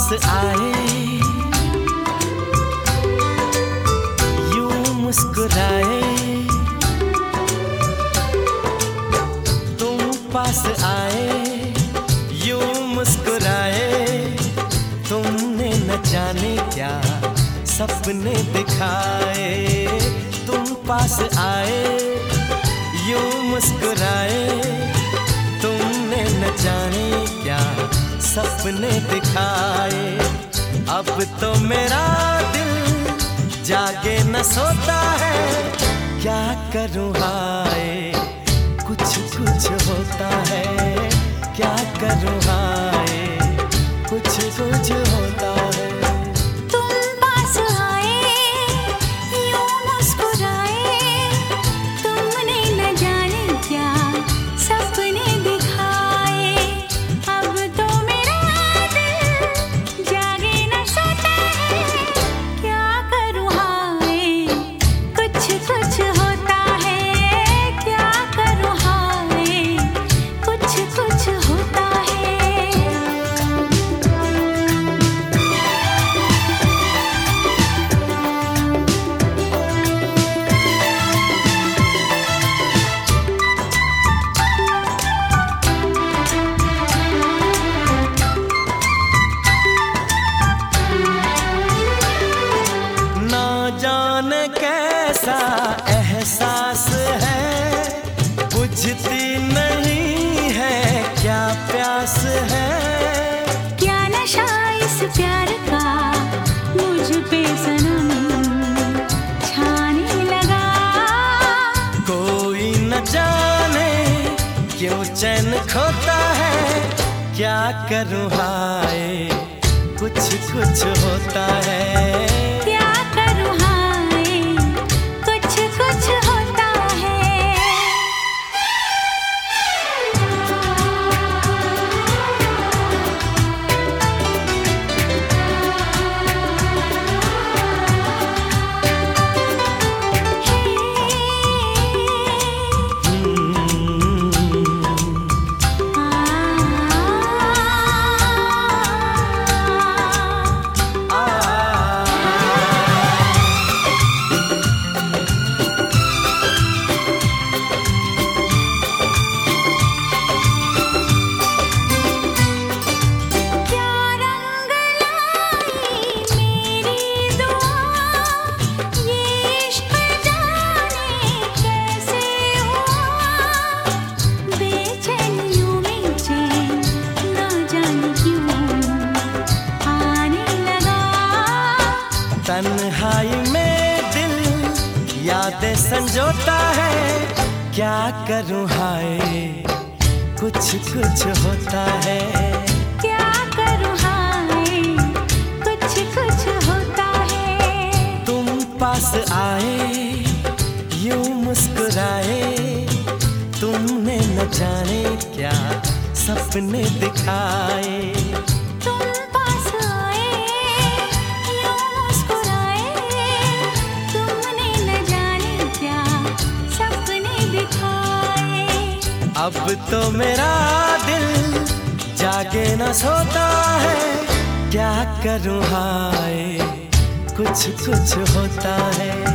पास आए, यूं मुस्कुराए, तुम पास आए, यूं मुस्कुराए, तुमने न जाने क्या सपने दिखाए। तुम पास आए, यूं मुस्कुराए, तुमने न जाने क्या सपने दिखाए। अब तो मेरा दिल जागे न सोता है, क्या करूं हाय कुछ कुछ होता है, क्या करूं हाय कुछ कुछ होता है। कैसा एहसास है, बुझती नहीं है क्या प्यास है। क्या नशा इस प्यार का मुझ पे सनम छाने लगा। कोई न जाने क्यों चैन खोता है, क्या करूं हाय कुछ कुछ होता है। तन्हाई में दिल यादें संजोता है, क्या करूं हाय कुछ कुछ होता है। क्या करूं हाय कुछ कुछ होता है। तुम पास आए, यूं मुस्कुराए, तुमने न जाने क्या सपने दिखाए। अब तो मेरा दिल जागे न सोता है, क्या करूं हाय कुछ कुछ होता है।